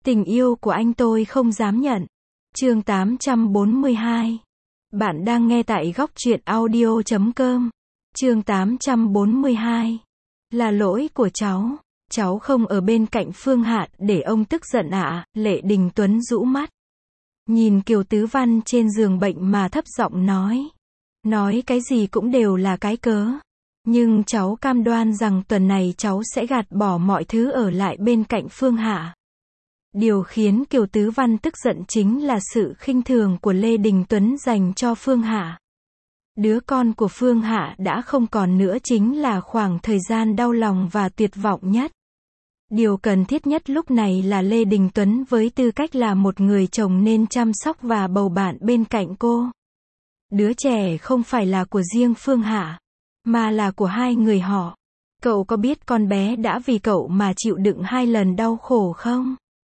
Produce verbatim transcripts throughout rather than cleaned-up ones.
Tình yêu của anh tôi không dám nhận. Chương tám trăm bốn mươi hai. Bạn đang nghe tại góc truyện audio chấm com. Chương tám trăm bốn mươi hai. Là lỗi của cháu. Cháu không ở bên cạnh Phương Hạ để ông tức giận ạ, à? Lệ Đình Tuấn rũ mắt. Nhìn Kiều Tứ Văn trên giường bệnh mà thấp giọng nói. Nói cái gì cũng đều là cái cớ. Nhưng cháu cam đoan rằng tuần này cháu sẽ gạt bỏ mọi thứ ở lại bên cạnh Phương Hạ. Điều khiến Kiều Tứ Văn tức giận chính là sự khinh thường của Lê Đình Tuấn dành cho Phương Hạ. Đứa con của Phương Hạ đã không còn nữa chính là khoảng thời gian đau lòng và tuyệt vọng nhất. Điều cần thiết nhất lúc này là Lê Đình Tuấn với tư cách là một người chồng nên chăm sóc và bầu bạn bên cạnh cô. Đứa trẻ không phải là của riêng Phương Hạ, mà là của hai người họ. Cậu có biết con bé đã vì cậu mà chịu đựng hai lần đau khổ không?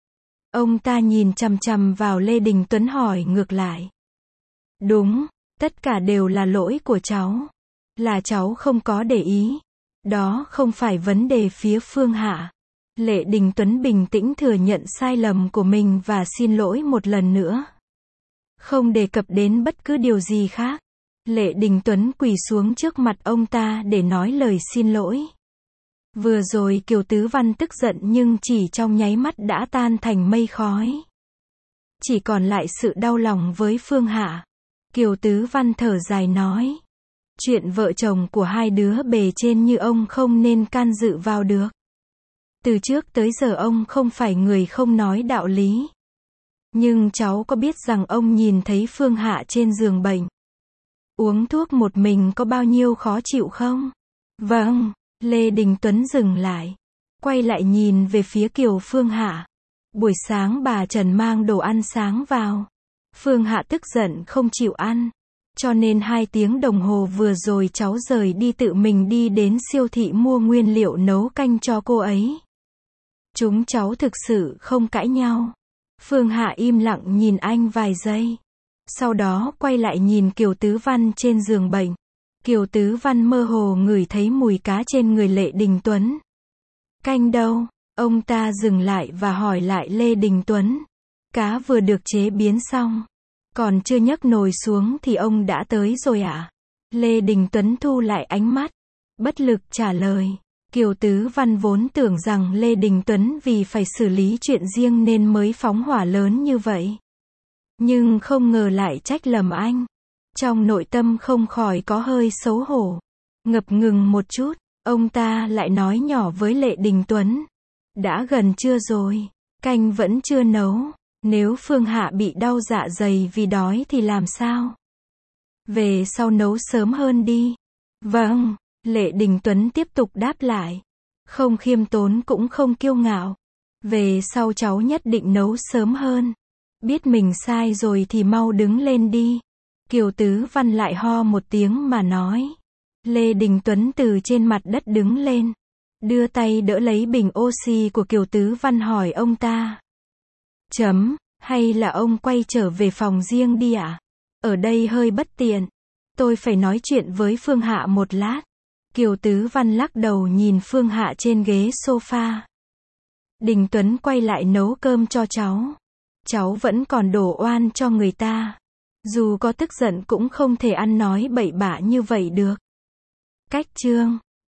Ông ta nhìn chằm chằm vào Lê Đình Tuấn hỏi ngược lại. Đúng, tất cả đều là lỗi của cháu. Là cháu không có để ý. Đó không phải vấn đề phía Phương Hạ. Lê Đình Tuấn bình tĩnh thừa nhận sai lầm của mình và xin lỗi một lần nữa. Không đề cập đến bất cứ điều gì khác. Lê Đình Tuấn quỳ xuống trước mặt ông ta để nói lời xin lỗi. Vừa rồi Kiều Tứ Văn tức giận nhưng chỉ trong nháy mắt đã tan thành mây khói. Chỉ còn lại sự đau lòng với Phương Hạ. Kiều Tứ Văn thở dài nói. Chuyện vợ chồng của hai đứa bề trên như ông không nên can dự vào được. Từ trước tới giờ ông không phải người không nói đạo lý. Nhưng cháu có biết rằng ông nhìn thấy Phương Hạ trên giường bệnh, uống thuốc một mình có bao nhiêu khó chịu không? Vâng. Lê Đình Tuấn dừng lại, quay lại nhìn về phía Kiều Phương Hạ. Buổi sáng bà Trần mang đồ ăn sáng vào. Phương Hạ tức giận không chịu ăn. Cho nên hai tiếng đồng hồ vừa rồi cháu rời đi tự mình đi đến siêu thị mua nguyên liệu nấu canh cho cô ấy. Chúng cháu thực sự không cãi nhau. Phương Hạ im lặng nhìn anh vài giây. Sau đó quay lại nhìn Kiều Tứ Văn trên giường bệnh. Kiều Tứ Văn mơ hồ ngửi thấy mùi cá trên người Lê Đình Tuấn. Canh đâu? Ông ta dừng lại và hỏi lại Lê Đình Tuấn. Cá vừa được chế biến xong. Còn chưa nhấc nồi xuống thì ông đã tới rồi ạ. À? Lê Đình Tuấn thu lại ánh mắt. Bất lực trả lời. Kiều Tứ Văn vốn tưởng rằng Lê Đình Tuấn vì phải xử lý chuyện riêng nên mới phóng hỏa lớn như vậy. Nhưng không ngờ lại trách lầm anh. Trong nội tâm không khỏi có hơi xấu hổ. Ngập ngừng một chút, ông ta lại nói nhỏ với Lê Đình Tuấn. Đã gần trưa rồi, canh vẫn chưa nấu. Nếu Phương Hạ bị đau dạ dày vì đói thì làm sao? Về sau nấu sớm hơn đi. Vâng, Lê Đình Tuấn tiếp tục đáp lại. Không khiêm tốn cũng không kiêu ngạo. Về sau cháu nhất định nấu sớm hơn. Biết mình sai rồi thì mau đứng lên đi. Kiều Tứ Văn lại ho một tiếng mà nói. Lê Đình Tuấn từ trên mặt đất đứng lên. Đưa tay đỡ lấy bình oxy của Kiều Tứ Văn hỏi ông ta. Chấm, hay là ông quay trở về phòng riêng đi ạ? À? Ở đây hơi bất tiện. Tôi phải nói chuyện với Phương Hạ một lát. Kiều Tứ Văn lắc đầu nhìn Phương Hạ trên ghế sofa. Đình Tuấn quay lại nấu cơm cho cháu. Cháu vẫn còn đổ oan cho người ta. Dù có tức giận cũng không thể ăn nói bậy bạ như vậy được. Cách chương